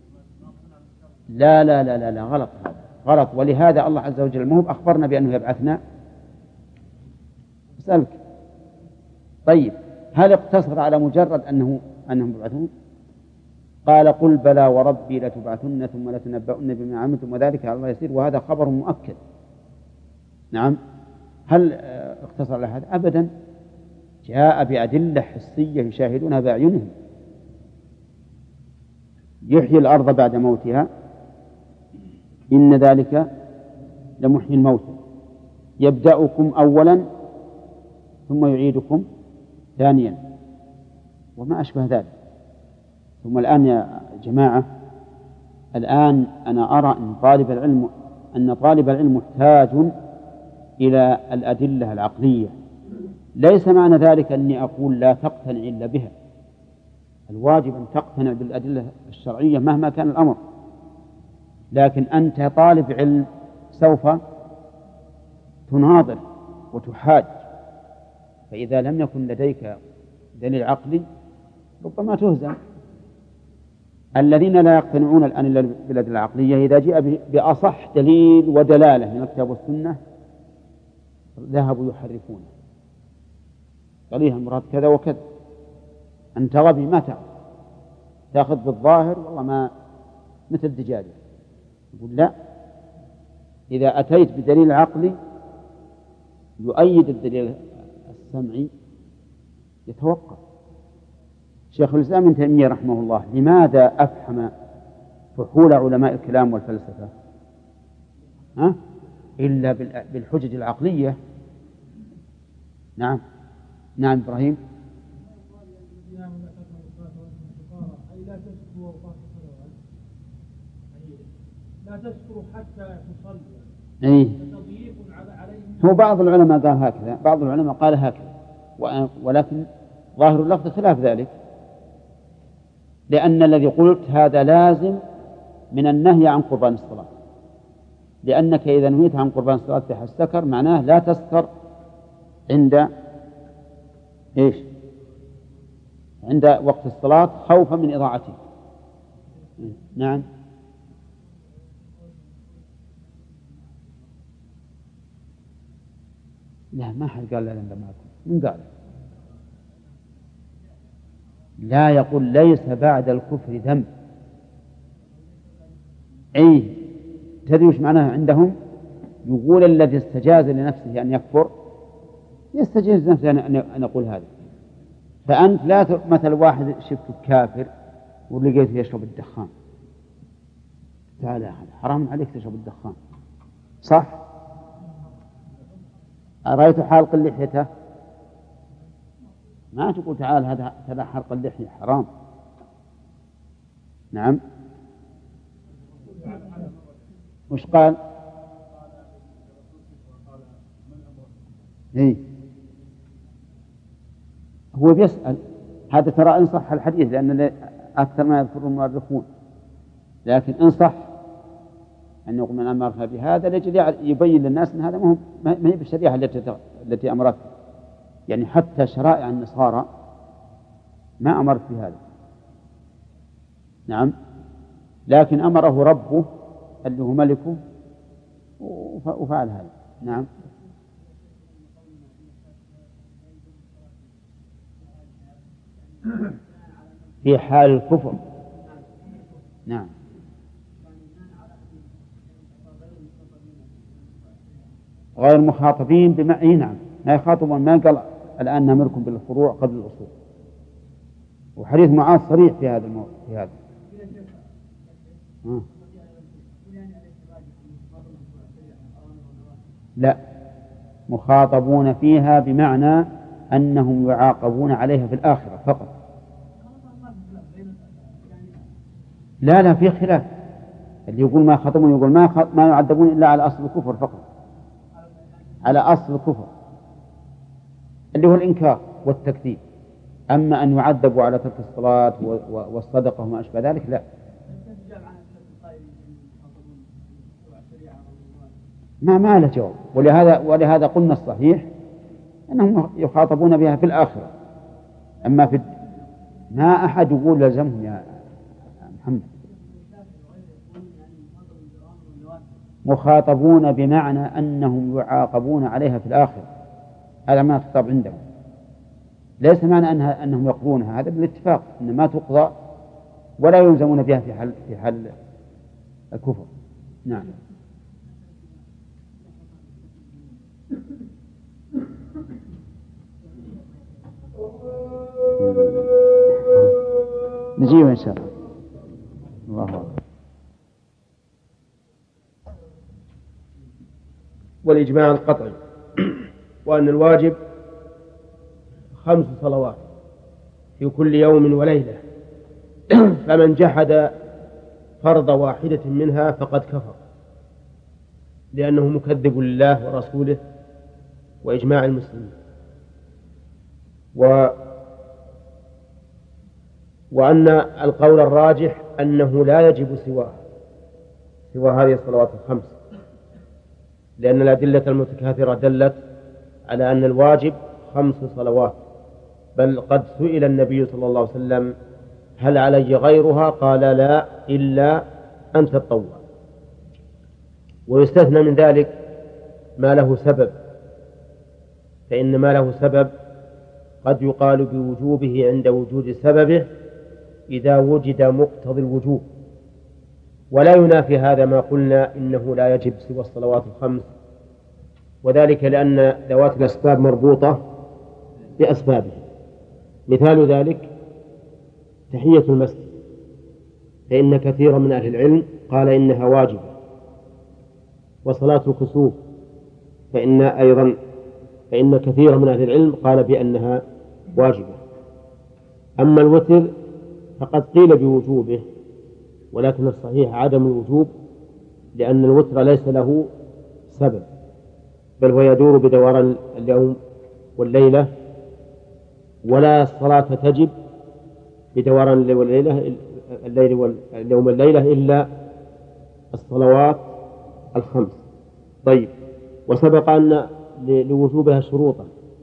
لا لا لا لا, لا غلط هذا غلط. ولهذا الله عز وجل ما هو أخبرنا بأنه يبعثنا؟ أسألك طيب هل اقتصر على مجرد أنه أنهم يبعثون؟ قال: قل بلى وربي لتبعثن ثم لتنبؤن بما عملتم وذلك على الله يسير. وهذا خبر مؤكد. نعم. هل اقتصر على هذا؟ أبدا، جاء بأدلة حسية يشاهدونها بأعينهم. يحيي الأرض بعد موتها، إن ذلك لمحيي الموتى، يبدأكم أولا ثم يعيدكم ثانيا، وما أشبه ذلك. ثم الآن يا جماعة، الآن أنا أرى أن طالب العلم أن طالب العلم محتاج إلى الأدلة العقلية. ليس معنى ذلك أني أقول لا تقتنع إلا بها، الواجب أن تقتنع بالأدلة الشرعية مهما كان الأمر. لكن أنت طالب علم سوف تناظر وتحاج، فإذا لم يكن لديك دليل عقلي ربما تهزم. الذين لا يقتنعون الآن إلا بالأدلة العقلية إذا جاء بأصح دليل ودلالة من الكتاب والسنة ذهبوا يحرفونه. قالوا المراد كذا وكذا، أنت غبي ما تعرف، تأخذ بالظاهر والله ما مثل الدجاجة. يقول لا، إذا أتيت بدليل عقلي يؤيد الدليل السمعي يتوقف. شيخ الإسلام ابن تيمية رحمه الله لماذا أفهم فحول علماء الكلام والفلسفة ها؟ إلا بالحجج العقلية. نعم نعم إبراهيم. لا تذكر حتى تصلي. أي. هو بعض العلماء قال هكذا، بعض العلماء قال هكذا، ولكن ظاهر اللفظ خلاف ذلك، لأن الذي قلت هذا لازم من النهي عن قربان الصلاة، لأنك إذا نهيت عن قربان الصلاة في حال السكر معناه لا تسكر عند إيش؟ عند وقت الصلاة خوفا من إضاعته. نعم. لا ما حد قال لا عندما أكون. من قال؟ لا يقول ليس بعد الكفر ذنب. أي تدري وش معناه عندهم؟ يقول الذي استجاز لنفسه أن يكفر يستجيز نفسه أن يقول هذا. فأنت لا مثل واحد شفت كافر ولقيته يشرب الدخان، تعال يا أخي حرام عليك تشرب الدخان، صح؟ أرأيت حالق اللحية ما تقول تعال هذا هذا حلق اللحية حرام. نعم. وش قال؟ إيه؟ هو بيسأل هذا ترى إن صح الحديث، لأن أكثر ما يذكر المؤرخون، لكن إن صح أن يقول من أمرها بهذا لجل يبين للناس أن هذا مهم، ما هي بالشريعة التي التي أمرت، يعني حتى شرائع النصارى ما أمرت بهذا. نعم. لكن أمره ربه اللي هو ملكه وفعل هذا. نعم. في حال الكفر. نعم. غير مخاطبين بما أي نعم ما يخاطبون، ما قال الآن نأمركم بالفروع قبل الأصول، وحديث معاذ صريح في هذا الموضوع في هذا. آه. لا مخاطبون فيها بمعنى أنهم يعاقبون عليها في الآخرة فقط. لا لا في خلاف، اللي يقول ما خاطبون يقول ما ما يعذبون إلا على أصل الكفر فقط، على أصل الكفر اللي هو الإنكار والتكذيب. أما أن يعذبوا على ترك الصلاة والصدقة وما أشبه ذلك لا. ما ما له جواب، ولهذا ولهذا قلنا الصحيح أنهم يخاطبون بها في الآخرة. أما في ما أحد يقول لزمهم يا محمد. مخاطبون بمعنى أنهم يعاقبون عليها في الآخرة، هذا ما خطاب عندهم، ليس معنى أنها أنهم يقضونها، هذا بالاتفاق أن ما تقضى ولا يلزمون بها في حال في حال الكفر. نعم. نجيب إن شاء الله. الله أكبر. والإجماع القطعي، وأن الواجب خمس صلوات في كل يوم وليلة، فمن جحد فرض واحدة منها فقد كفر، لأنه مكذب لله ورسوله وإجماع المسلمين. و وأن القول الراجح أنه لا يجب سواه سوى هذه الصلوات الخمس، لأن الأدلة المتكاثرة دلت على أن الواجب خمس صلوات، بل قد سئل النبي صلى الله عليه وسلم هل علي غيرها؟ قال لا إلا أن تتطوع. ويستثنى من ذلك ما له سبب، فإن ما له سبب قد يقال بوجوبه عند وجود سببه إذا وجد مقتضي الوجوب، ولا ينافي هذا ما قلنا إنه لا يجب سوى الصلوات الخمس، وذلك لأن ذوات الأسباب مربوطة بأسبابه. مثال ذلك تحية المسجد، فإن كثيرا من أهل العلم قال إنها واجبة، وصلاة الكسوف فإن أيضا فإن كثيرا من أهل العلم قال بأنها واجبة. أما الوتر فقد قيل بوجوبه، ولكن الصحيح عدم الوجوب، لأن الوتر ليس له سبب، بل هو يدور بدوران اليوم والليلة، ولا الصلاة تجب بدوران الليل والليلة الليل واليوم والليلة إلا الصلوات الخمس. طيب، وسبق أن لوجوبها شروطا: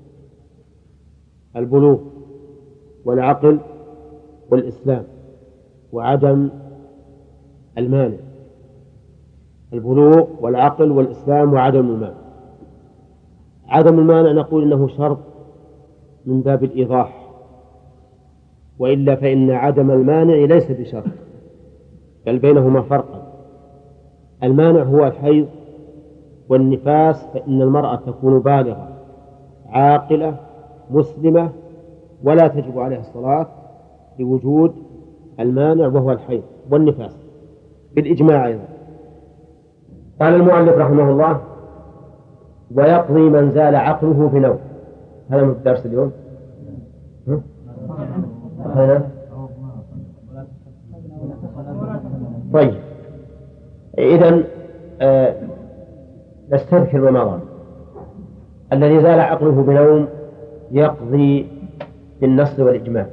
البلوغ والعقل والإسلام وعدم المانع. البلوغ والعقل والإسلام وعدم المانع. عدم المانع نقول إنه شرط من باب الإيضاح، وإلا فإن عدم المانع ليس بشرط، بل بينهما فرقا. المانع هو الحيض والنفاس، فإن المرأة تكون بالغة عاقلة مسلمة ولا تجب عليها الصلاة لوجود المانع وهو الحيض والنفاس بالإجماع أيضا. قال المؤلف رحمه الله: ويقضي من زال عقله بنوم. هذا من الدرس اليوم. هذا طيب، إذن آه نستذكر ما مضى. الذي زال عقله بنوم يقضي بالنص والإجماع،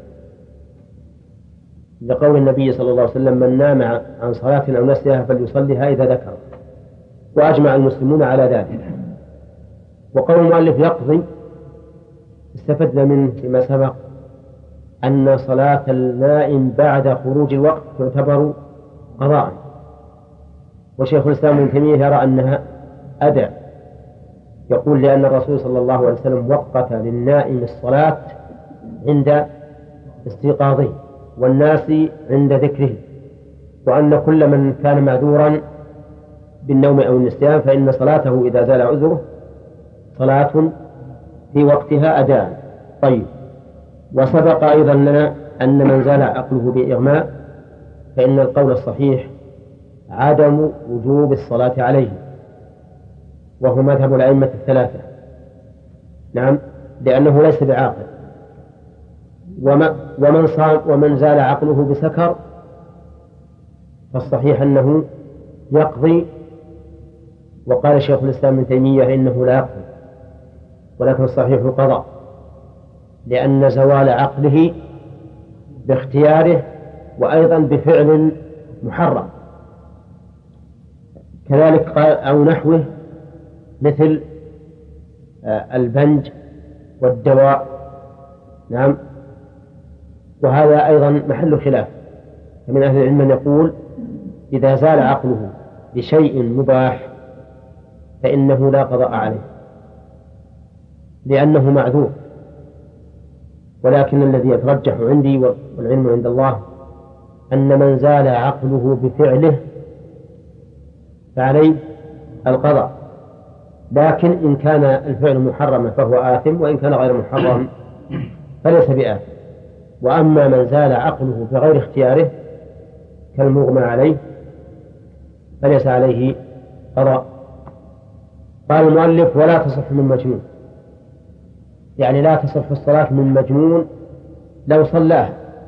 لقول النبي صلى الله عليه وسلم: من نام عن صلاة أو نسيها فليصليها إذا ذكر، وأجمع المسلمون على ذلك. وقول المؤلف يقضي استفدنا منه فيما سبق أن صلاة النائم بعد خروج الوقت تعتبر قضاء، وشيخ الإسلام ابن تيمية يرى أنها أداء، يقول: لأن الرسول صلى الله عليه وسلم وقت للنائم الصلاة عند استيقاظه والناس عند ذكره، وأن كل من كان معذورا بالنوم أو النسيان فإن صلاته إذا زال عذره صلاة في وقتها أداء. طيب، وسبق أيضا لنا أن من زال عقله بإغماء فإن القول الصحيح عدم وجوب الصلاة عليه، وهو مذهب الأئمة الثلاثة. نعم، لأنه ليس بعاقل. ومن صام ومن زال عقله بسكر فالصحيح أنه يقضي، وقال شيخ الإسلام ابن تيمية إنه لا يقضي، ولكن الصحيح القضاء، لأن زوال عقله باختياره وأيضا بفعل محرم. كذلك قال أو نحوه مثل البنج والدواء. نعم، وهذا أيضا محل خلاف، فمن أهل العلم من يقول إذا زال عقله بشيء مباح فإنه لا قضاء عليه لأنه معذور، ولكن الذي يترجح عندي والعلم عند الله أن من زال عقله بفعله فعليه القضاء، لكن إن كان الفعل محرما فهو آثم، وإن كان غير محرم فليس بآثم. وأما من زال عقله بغير اختياره كالمغمى عليه فليس عليه قضاء. قال المؤلف: ولا تصح من مجنون، يعني لا تصح الصلاة من مجنون لو صلاه.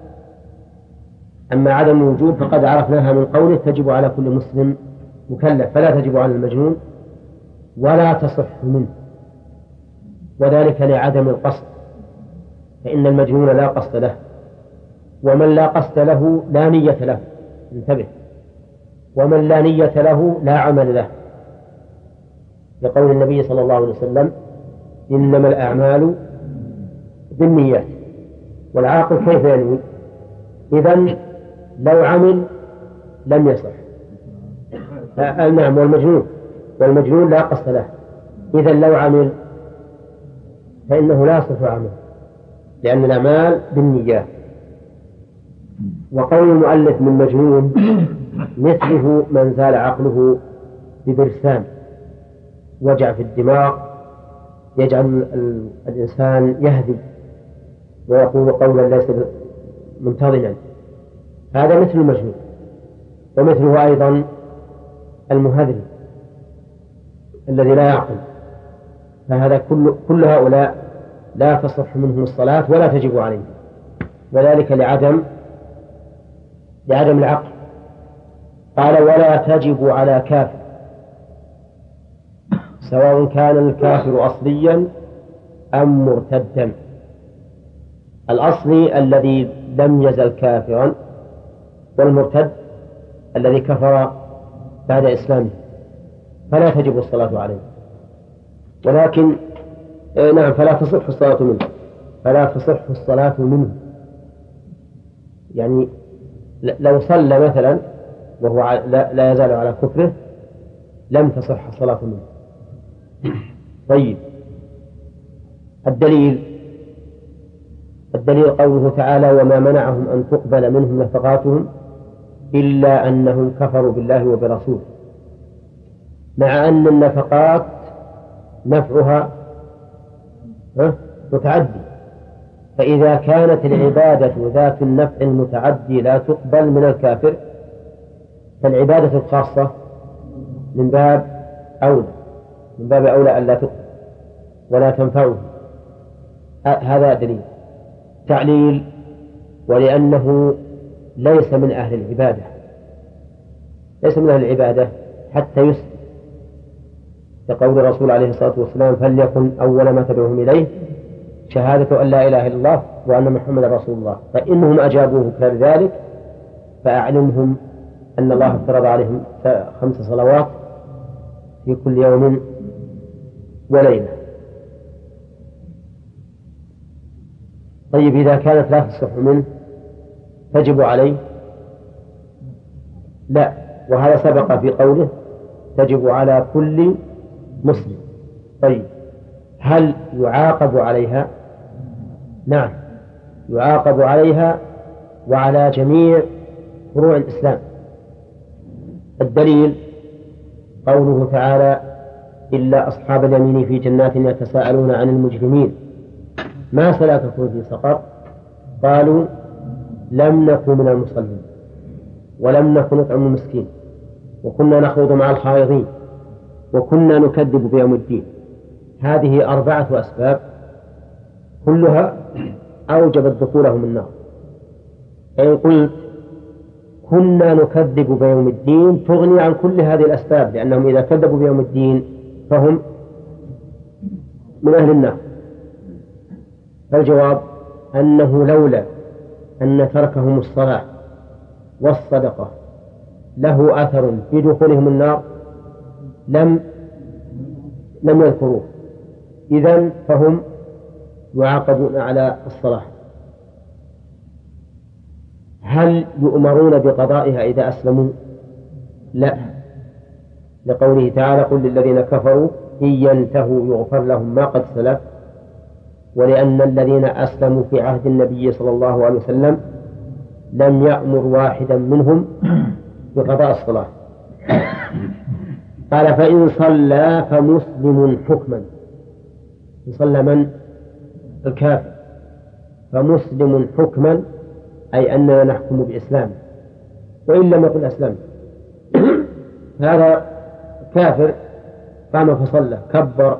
أما عدم الوجوب فقد عرفناها من قوله: تجب على كل مسلم مكلف، فلا تجب على المجنون ولا تصح منه، وذلك لعدم القصد، فإن المجنون لا قصد له، ومن لا قصد له لا نية له. انتبه، ومن لا نية له لا عمل له، لقول النبي صلى الله عليه وسلم: إنما الأعمال بالنيات. والعاقل كيف ينوي؟ إذن لو عمل لم يصح. آه نعم، والمجنون والمجنون لا قصد له، إذن لو عمل فإنه لا يصح عمل، لأن الأعمال بالنيات. وقول المؤلف من مجنون مثله من زال عقله ببرسان، وجع في الدماغ يجعل الإنسان يهدي ويقول قولا ليس منتظما، هذا مثل المجنون، ومثله أيضا المهذب الذي لا يعقل، فهذا كل, كل هؤلاء لا تصح منهم الصلاة ولا تجب عليهم، وذلك لعدم لعدم العقل. قال ولا تجب على كافر سواء كان الكافر أصليا أم مرتدا. الأصلي الذي لم يزل كافرا، والمرتد الذي كفر بعد إسلامه، فلا تجب الصلاة عليه. ولكن نعم فلا تصح الصلاة منه، فلا تصح الصلاة منه يعني لو صلى مثلا وهو لا يزال على كفره لم تصح الصلاة منه. طيب الدليل الدليل قوله تعالى وما منعهم أن تقبل منهم نفقاتهم إلا أنهم كفروا بالله وبرسوله، مع أن النفقات نفعها متعدي، فإذا كانت العبادة ذات النفع المتعدي لا تقبل من الكافر فالعبادة الخاصة من باب أولى من باب أولى أن لا تقبل ولا تنفعه. هذا دليل. تعليل ولأنه ليس من أهل العبادة ليس من أهل العبادة حتى يسلم، لقول الرسول عليه الصلاة والسلام فليكن أول ما تدعوهم إليه شهادة أن لا إله إلا الله وأن محمد رسول الله، فإنهم أجابوه كذلك فأعلمهم أن الله افترض عليهم خمس صلوات في كل يوم وليلة. طيب إذا كانت لا تصح منه تجب عليه؟ لا، وهذا سبق في قوله تجب على كل مسلم. طيب هل يعاقب عليها؟ نعم يعاقب عليها وعلى جميع فروع الإسلام. الدليل قوله تعالى إلا أصحاب اليمين في جنات يتساءلون عن المجرمين ما سلككم في سقر قالوا لم نكن من المصلين ولم نكن نطعم المسكين وكنا نخوض مع الخائضين وكنا نكذب بيوم الدين. هذه أربعة أسباب كلها أوجبت دخولهم النار. إن قلت كنا نكذب بيوم الدين تغني عن كل هذه الأسباب، لأنهم إذا كذبوا بيوم الدين فهم من أهل النار. فالجواب أنه لولا أن تركهم الصلاة والصدقة له أثر في دخولهم النار لم لم يذكروه، إذن فهم يعاقبون على الصلاة. هل يؤمرون بقضائها إذا أسلموا؟ لا، لقوله تعالى قل للذين كفروا إن ينتهوا يغفر لهم ما قد سلف، ولأن الذين أسلموا في عهد النبي صلى الله عليه وسلم لم يأمر واحدا منهم بقضاء الصلاة. قال فإن صلى فمسلم حكما، صلى من؟ الكافر، فمسلم حكما أي أننا نحكم بإسلام وإن لم يقل أسلم. هذا كافر قام فصلى كبر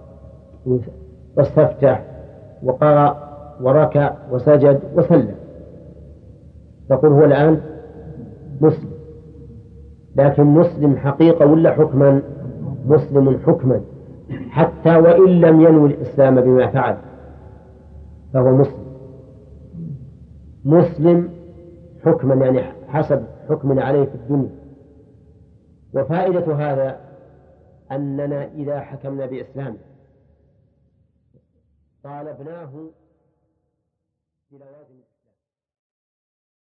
واستفتح وقرأ وركع وسجد وسلم، تقول هو الآن مسلم، لكن مسلم حقيقة ولا حكما؟ مسلم حكما، حتى وإن لم ينوي الإسلام بما فعل فهو مسلم. مسلم حكما يعني حسب حكمنا عليه في الدنيا. وفائدة هذا أننا إذا حكمنا بإسلام طالبناه بلوازم